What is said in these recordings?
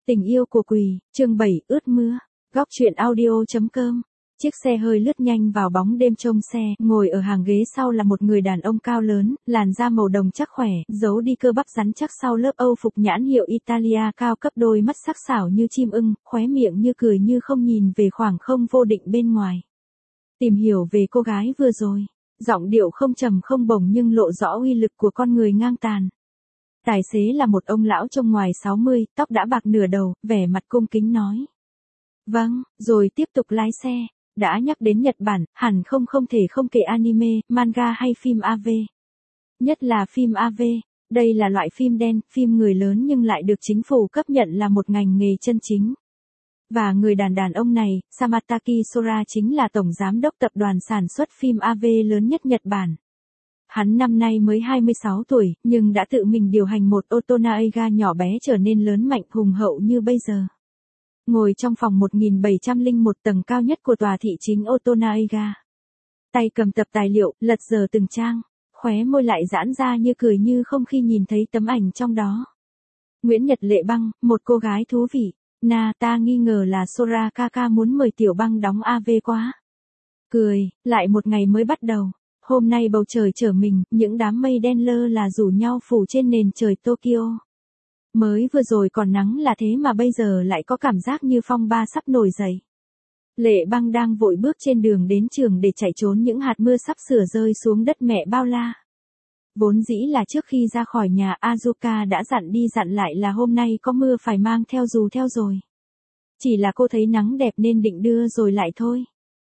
Tình yêu của quỷ, chương 7, ướt mưa. Góc truyện audio.com. Chiếc xe hơi lướt nhanh vào bóng đêm trông xe, ngồi ở hàng ghế sau là một người đàn ông cao lớn, làn da màu đồng chắc khỏe, giấu đi cơ bắp rắn chắc sau lớp âu phục nhãn hiệu Italia cao cấp, đôi mắt sắc sảo như chim ưng, khóe miệng như cười như không nhìn về khoảng không vô định bên ngoài. Tìm hiểu về cô gái vừa rồi, giọng điệu không trầm không bổng nhưng lộ rõ uy lực của con người ngang tàn. Tài xế là một ông lão trông ngoài 60, tóc đã bạc nửa đầu, vẻ mặt cung kính nói. Vâng, rồi tiếp tục lái xe. Đã nhắc đến Nhật Bản, hẳn không thể không kể anime, manga hay phim AV. Nhất là phim AV, đây là loại phim đen, phim người lớn nhưng lại được chính phủ cấp nhận là một ngành nghề chân chính. Và người đàn ông này, Samataki Sora chính là tổng giám đốc tập đoàn sản xuất phim AV lớn nhất Nhật Bản. Hắn năm nay mới 26 tuổi, nhưng đã tự mình điều hành một Otonaga nhỏ bé trở nên lớn mạnh hùng hậu như bây giờ. Ngồi trong phòng 1701 tầng cao nhất của tòa thị chính Otonaga. Tay cầm tập tài liệu, lật dở từng trang, khóe môi lại giãn ra như cười như không khi nhìn thấy tấm ảnh trong đó. Nguyễn Nhật Lệ Băng, một cô gái thú vị. Ta nghi ngờ là Sora Kaka muốn mời Tiểu Băng đóng AV quá. Cười, lại một ngày mới bắt đầu. Hôm nay bầu trời trở mình, những đám mây đen lơ là rủ nhau phủ trên nền trời Tokyo. Mới vừa rồi còn nắng là thế mà bây giờ lại có cảm giác như phong ba sắp nổi dậy. Lệ Băng đang vội bước trên đường đến trường để chạy trốn những hạt mưa sắp sửa rơi xuống đất mẹ bao la. Vốn dĩ là trước khi ra khỏi nhà Azuka đã dặn đi dặn lại là hôm nay có mưa phải mang theo dù theo rồi. Chỉ là cô thấy nắng đẹp nên định đưa rồi lại thôi.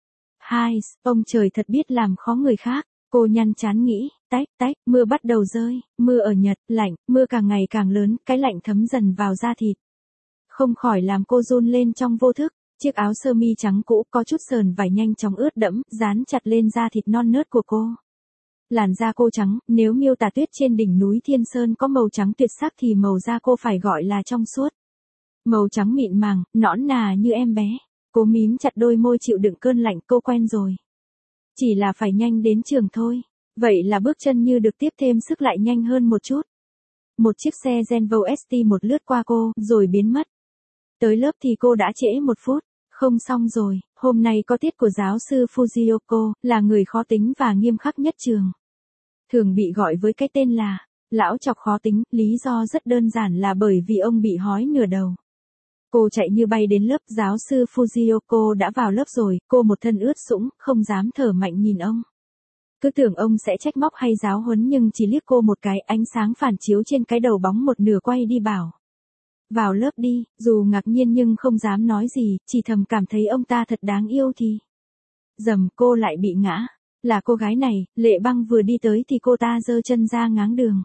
Hai, ông trời thật biết làm khó người khác. Cô nhăn chán nghĩ, tách, mưa bắt đầu rơi, mưa ở Nhật, lạnh, mưa càng ngày càng lớn, cái lạnh thấm dần vào da thịt. Không khỏi làm cô run lên trong vô thức, chiếc áo sơ mi trắng cũ có chút sờn vải nhanh chóng ướt đẫm, dán chặt lên da thịt non nớt của cô. Làn da cô trắng, nếu miêu tả tuyết trên đỉnh núi Thiên Sơn có màu trắng tuyệt sắc thì màu da cô phải gọi là trong suốt. Màu trắng mịn màng, nõn nà như em bé. Cô mím chặt đôi môi chịu đựng cơn lạnh, cô quen rồi. Chỉ là phải nhanh đến trường thôi. Vậy là bước chân như được tiếp thêm sức lại nhanh hơn một chút. Một chiếc xe Genvo ST một lướt qua cô, rồi biến mất. Tới lớp thì cô đã trễ 1 phút. Không xong rồi, hôm nay có tiết của giáo sư Fujiyoko, là người khó tính và nghiêm khắc nhất trường. Thường bị gọi với cái tên là, lão chọc khó tính, lý do rất đơn giản là bởi vì ông bị hói nửa đầu. Cô chạy như bay đến lớp, giáo sư Fujiyoko đã vào lớp rồi, cô một thân ướt sũng, không dám thở mạnh nhìn ông. Cứ tưởng ông sẽ trách móc hay giáo huấn nhưng chỉ liếc cô một cái, ánh sáng phản chiếu trên cái đầu bóng một nửa quay đi bảo. Vào lớp đi, dù ngạc nhiên nhưng không dám nói gì, chỉ thầm cảm thấy ông ta thật đáng yêu thì. Dầm, cô lại bị ngã. Là cô gái này, Lệ Băng vừa đi tới thì cô ta giơ chân ra ngáng đường.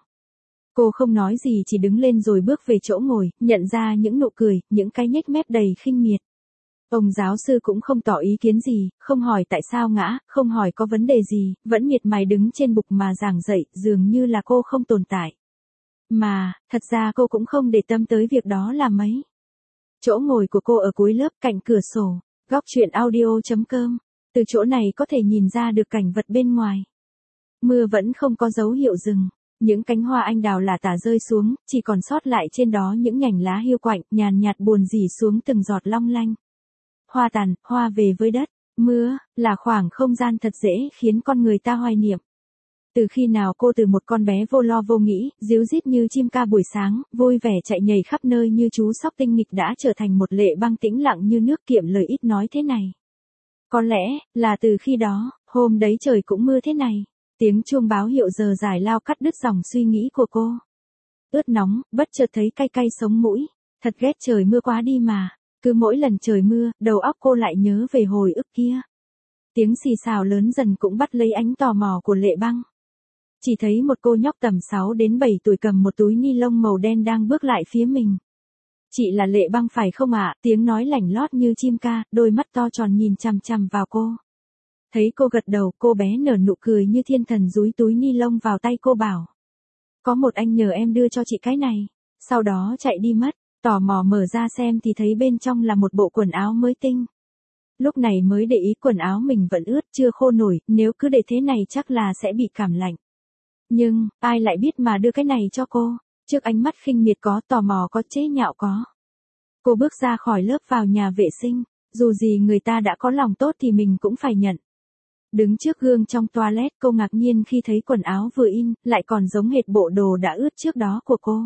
Cô không nói gì chỉ đứng lên rồi bước về chỗ ngồi, nhận ra những nụ cười, những cái nhếch mép đầy khinh miệt. Ông giáo sư cũng không tỏ ý kiến gì, không hỏi tại sao ngã, không hỏi có vấn đề gì, vẫn miệt mài đứng trên bục mà giảng dạy, dường như là cô không tồn tại. Mà, thật ra cô cũng không để tâm tới việc đó là mấy. Chỗ ngồi của cô ở cuối lớp cạnh cửa sổ, góc truyện audio.com. Từ chỗ này có thể nhìn ra được cảnh vật bên ngoài. Mưa vẫn không có dấu hiệu dừng. Những cánh hoa anh đào lả tả rơi xuống, chỉ còn sót lại trên đó những nhành lá hiu quạnh, nhàn nhạt buồn rỉ xuống từng giọt long lanh. Hoa tàn, hoa về với đất. Mưa, là khoảng không gian thật dễ khiến con người ta hoài niệm. Từ khi nào cô từ một con bé vô lo vô nghĩ, ríu rít như chim ca buổi sáng, vui vẻ chạy nhảy khắp nơi như chú sóc tinh nghịch đã trở thành một Lệ Băng tĩnh lặng như nước, kiệm lời ít nói thế này. Có lẽ, là từ khi đó, hôm đấy trời cũng mưa thế này. Tiếng chuông báo hiệu giờ giải lao cắt đứt dòng suy nghĩ của cô. Ướt nóng, bất chợt thấy cay cay sống mũi. Thật ghét trời mưa quá đi mà. Cứ mỗi lần trời mưa, đầu óc cô lại nhớ về hồi ức kia. Tiếng xì xào lớn dần cũng bắt lấy ánh tò mò của Lệ Băng. Chỉ thấy một cô nhóc tầm 6 đến 7 tuổi cầm một túi ni lông màu đen đang bước lại phía mình. Chị là Lệ Băng phải không ạ? Tiếng nói lảnh lót như chim ca, đôi mắt to tròn nhìn chằm chằm vào cô. Thấy cô gật đầu, cô bé nở nụ cười như thiên thần dúi túi ni lông vào tay cô bảo. Có một anh nhờ em đưa cho chị cái này. Sau đó chạy đi mất, tò mò mở ra xem thì thấy bên trong là một bộ quần áo mới tinh. Lúc này mới để ý quần áo mình vẫn ướt, chưa khô nổi, nếu cứ để thế này chắc là sẽ bị cảm lạnh. Nhưng, ai lại biết mà đưa cái này cho cô, trước ánh mắt khinh miệt có, tò mò có, chế nhạo có. Cô bước ra khỏi lớp vào nhà vệ sinh, dù gì người ta đã có lòng tốt thì mình cũng phải nhận. Đứng trước gương trong toilet, cô ngạc nhiên khi thấy quần áo vừa in, lại còn giống hệt bộ đồ đã ướt trước đó của cô.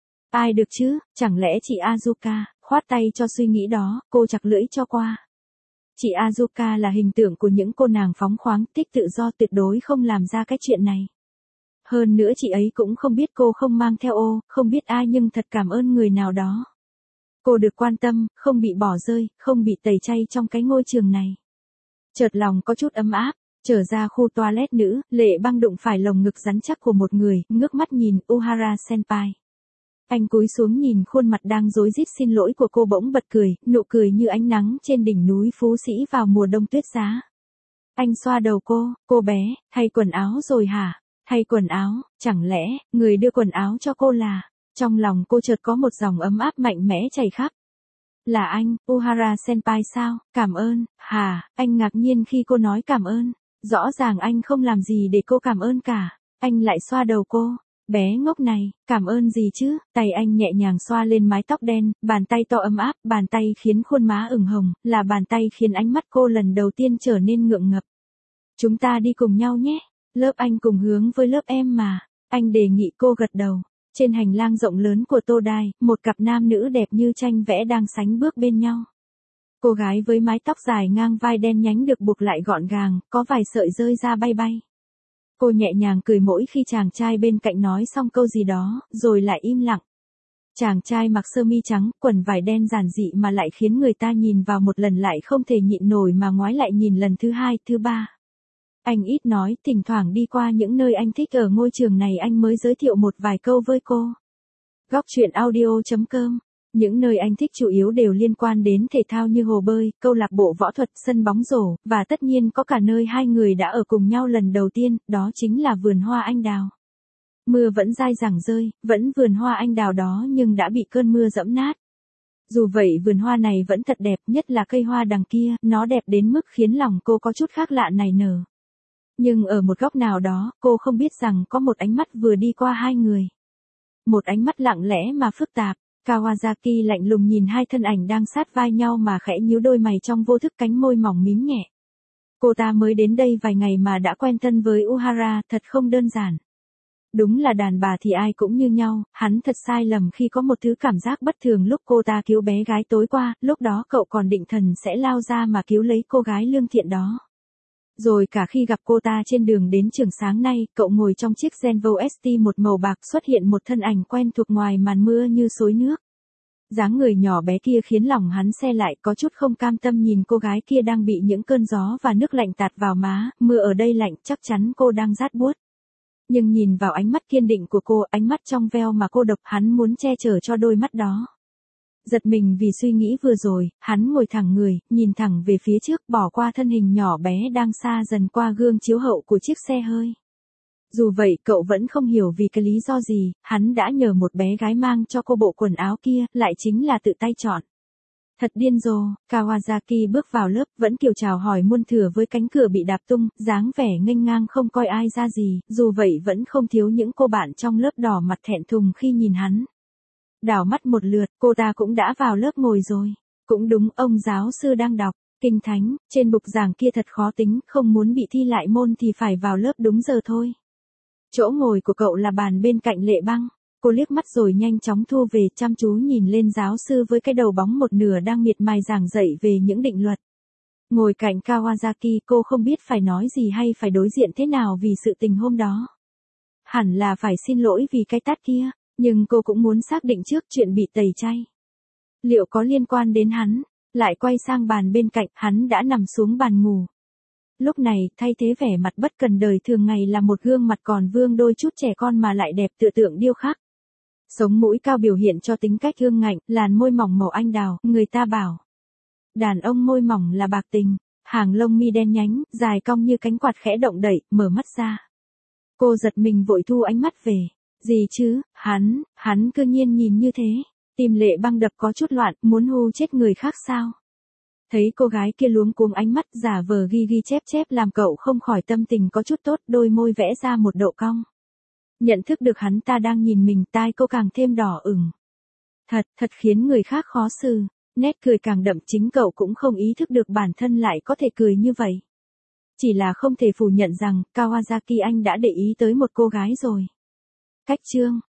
Ai được chứ, chẳng lẽ chị Azuka, khoát tay cho suy nghĩ đó, cô chặt lưỡi cho qua. Chị Azuka là hình tượng của những cô nàng phóng khoáng, thích tự do, tuyệt đối không làm ra cái chuyện này. Hơn nữa chị ấy cũng không biết cô không mang theo ô, không biết ai, nhưng thật cảm ơn người nào đó. Cô được quan tâm, không bị bỏ rơi, không bị tẩy chay trong cái ngôi trường này. Chợt lòng có chút ấm áp, trở ra khu toilet nữ, Lệ Băng đụng phải lồng ngực rắn chắc của một người, ngước mắt nhìn Uhara Senpai. Anh cúi xuống nhìn khuôn mặt đang rối rít xin lỗi của cô, bỗng bật cười, nụ cười như ánh nắng trên đỉnh núi Phú Sĩ vào mùa đông tuyết giá. Anh xoa đầu cô bé, thay quần áo rồi hả? Thay quần áo, chẳng lẽ, người đưa quần áo cho cô là... Trong lòng cô chợt có một dòng ấm áp mạnh mẽ chảy khắp. Là anh, Uhara Senpai sao? Cảm ơn, hả? Anh ngạc nhiên khi cô nói cảm ơn. Rõ ràng anh không làm gì để cô cảm ơn cả. Anh lại xoa đầu cô. Bé ngốc này, cảm ơn gì chứ? Tay anh nhẹ nhàng xoa lên mái tóc đen, bàn tay to ấm áp, bàn tay khiến khuôn má ửng hồng, là bàn tay khiến ánh mắt cô lần đầu tiên trở nên ngượng ngập. Chúng ta đi cùng nhau nhé. Lớp anh cùng hướng với lớp em mà. Anh đề nghị, cô gật đầu. Trên hành lang rộng lớn của Todai, một cặp nam nữ đẹp như tranh vẽ đang sánh bước bên nhau. Cô gái với mái tóc dài ngang vai đen nhánh được buộc lại gọn gàng, có vài sợi rơi ra bay bay. Cô nhẹ nhàng cười mỗi khi chàng trai bên cạnh nói xong câu gì đó, rồi lại im lặng. Chàng trai mặc sơ mi trắng, quần vải đen giản dị mà lại khiến người ta nhìn vào một lần lại không thể nhịn nổi mà ngoái lại nhìn lần thứ hai, thứ ba. Anh ít nói, thỉnh thoảng đi qua những nơi anh thích ở ngôi trường này anh mới giới thiệu một vài câu với cô. Góc truyện audio.com. Những nơi anh thích chủ yếu đều liên quan đến thể thao như hồ bơi, câu lạc bộ võ thuật, sân bóng rổ, và tất nhiên có cả nơi hai người đã ở cùng nhau lần đầu tiên, đó chính là vườn hoa anh đào. Mưa vẫn dai dẳng rơi, vẫn vườn hoa anh đào đó nhưng đã bị cơn mưa dẫm nát. Dù vậy vườn hoa này vẫn thật đẹp, nhất là cây hoa đằng kia, nó đẹp đến mức khiến lòng cô có chút khác lạ nảy nở. Nhưng ở một góc nào đó, cô không biết rằng có một ánh mắt vừa đi qua hai người. Một ánh mắt lặng lẽ mà phức tạp. Kawasaki lạnh lùng nhìn hai thân ảnh đang sát vai nhau mà khẽ nhíu đôi mày trong vô thức, cánh môi mỏng mím nhẹ. Cô ta mới đến đây vài ngày mà đã quen thân với Uhara, thật không đơn giản. Đúng là đàn bà thì ai cũng như nhau, hắn thật sai lầm khi có một thứ cảm giác bất thường lúc cô ta cứu bé gái tối qua, lúc đó cậu còn định thần sẽ lao ra mà cứu lấy cô gái lương thiện đó. Rồi cả khi gặp cô ta trên đường đến trường sáng nay, cậu ngồi trong chiếc Zenvo ST một màu bạc, xuất hiện một thân ảnh quen thuộc ngoài màn mưa như xối nước. Dáng người nhỏ bé kia khiến lòng hắn se lại, có chút không cam tâm nhìn cô gái kia đang bị những cơn gió và nước lạnh tạt vào má, mưa ở đây lạnh, chắc chắn cô đang rát buốt. Nhưng nhìn vào ánh mắt kiên định của cô, ánh mắt trong veo mà cô độc, hắn muốn che chở cho đôi mắt đó. Giật mình vì suy nghĩ vừa rồi, hắn ngồi thẳng người, nhìn thẳng về phía trước, bỏ qua thân hình nhỏ bé đang xa dần qua gương chiếu hậu của chiếc xe hơi. Dù vậy cậu vẫn không hiểu vì cái lý do gì, hắn đã nhờ một bé gái mang cho cô bộ quần áo kia, lại chính là tự tay chọn. Thật điên rồ, Kawasaki bước vào lớp, vẫn kiểu chào hỏi muôn thửa với cánh cửa bị đạp tung, dáng vẻ nghênh ngang không coi ai ra gì, dù vậy vẫn không thiếu những cô bạn trong lớp đỏ mặt thẹn thùng khi nhìn hắn. Đảo mắt một lượt, cô ta cũng đã vào lớp ngồi rồi. Cũng đúng, ông giáo sư đang đọc Kinh Thánh, trên bục giảng kia thật khó tính, không muốn bị thi lại môn thì phải vào lớp đúng giờ thôi. Chỗ ngồi của cậu là bàn bên cạnh Lệ Băng. Cô liếc mắt rồi nhanh chóng thu về, chăm chú nhìn lên giáo sư với cái đầu bóng một nửa đang miệt mài giảng dạy về những định luật. Ngồi cạnh Kawasaki, cô không biết phải nói gì hay phải đối diện thế nào vì sự tình hôm đó. Hẳn là phải xin lỗi vì cái tát kia. Nhưng cô cũng muốn xác định trước chuyện bị tẩy chay. Liệu có liên quan đến hắn? Lại quay sang bàn bên cạnh, hắn đã nằm xuống bàn ngủ. Lúc này, thay thế vẻ mặt bất cần đời thường ngày là một gương mặt còn vương đôi chút trẻ con mà lại đẹp tựa tượng điêu khắc. Sống mũi cao biểu hiện cho tính cách ương ngạnh, làn môi mỏng màu anh đào, người ta bảo. Đàn ông môi mỏng là bạc tình, hàng lông mi đen nhánh, dài cong như cánh quạt khẽ động đậy, mở mắt ra. Cô giật mình vội thu ánh mắt về. Gì chứ, hắn cư nhiên nhìn như thế. Tim Lệ Băng đập có chút loạn, muốn hù chết người khác sao? Thấy cô gái kia luống cuống ánh mắt giả vờ ghi ghi chép chép làm cậu không khỏi tâm tình có chút tốt, đôi môi vẽ ra một độ cong. Nhận thức được hắn ta đang nhìn mình, tai cô càng thêm đỏ ửng. Thật khiến người khác khó xử. Nét cười càng đậm, chính cậu cũng không ý thức được bản thân lại có thể cười như vậy. Chỉ là không thể phủ nhận rằng, Kawasaki anh đã để ý tới một cô gái rồi. Cách chương